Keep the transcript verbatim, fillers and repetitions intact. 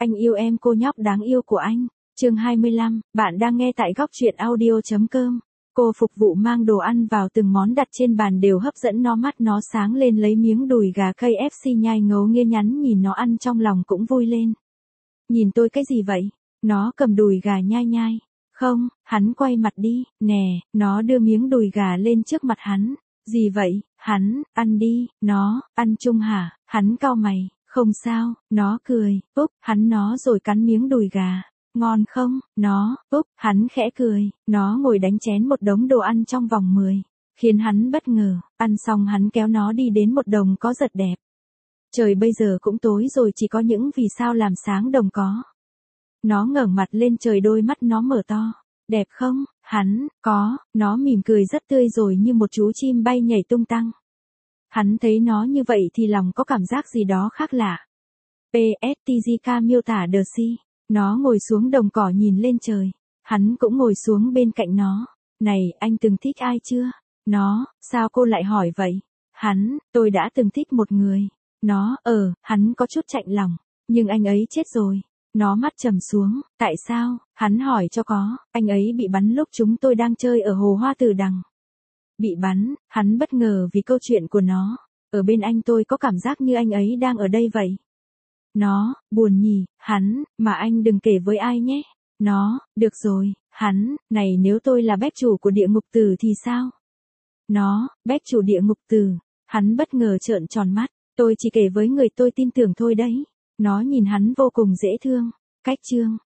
Anh yêu em cô nhóc đáng yêu của anh. Chương hai mươi lăm, bạn đang nghe tại góc truyện audio.com. Cô phục vụ mang đồ ăn vào từng món đặt trên bàn đều hấp dẫn nó, mắt nó sáng lên lấy miếng đùi gà ca ép xê nhai ngấu nghiến, nhắn nhìn nó ăn trong lòng cũng vui lên. Nhìn tôi cái gì vậy? Nó cầm đùi gà nhai nhai. Không, hắn quay mặt đi, nè, nó đưa miếng đùi gà lên trước mặt hắn. Gì vậy? Hắn, ăn đi, nó, ăn chung hả? Hắn cau mày, không sao, nó cười, úp, hắn nó rồi cắn miếng đùi gà. Ngon không? Nó, úp, hắn khẽ cười, nó ngồi đánh chén một đống đồ ăn trong vòng mười. Khiến hắn bất ngờ, ăn xong hắn kéo nó đi đến một đồng có giật đẹp. Trời bây giờ cũng tối rồi, chỉ có những vì sao làm sáng đồng có. Nó ngẩng mặt lên trời, đôi mắt nó mở to. Đẹp không? Hắn, có, nó mỉm cười rất tươi rồi như một chú chim bay nhảy tung tăng. Hắn thấy nó như vậy thì lòng có cảm giác gì đó khác lạ. pê ét tê giê ca miêu tả The Sea. Nó ngồi xuống đồng cỏ nhìn lên trời. Hắn cũng ngồi xuống bên cạnh nó. Này, anh từng thích ai chưa? Nó, sao cô lại hỏi vậy? Hắn, tôi đã từng thích một người. Nó, ờ, hắn có chút chạnh lòng. Nhưng anh ấy chết rồi. Nó mắt trầm xuống, tại sao? Hắn hỏi cho có, anh ấy bị bắn lúc chúng tôi đang chơi ở hồ Hoa Tử Đằng. Bị bắn, hắn bất ngờ vì câu chuyện của nó. Ở bên anh tôi có cảm giác như anh ấy đang ở đây vậy. Nó, buồn nhỉ, hắn, mà anh đừng kể với ai nhé. Nó, được rồi, hắn, này nếu tôi là bếp chủ của địa ngục tử thì sao? Nó, bếp chủ địa ngục tử, hắn bất ngờ trợn tròn mắt, tôi chỉ kể với người tôi tin tưởng thôi đấy. Nó nhìn hắn vô cùng dễ thương. Cách chương,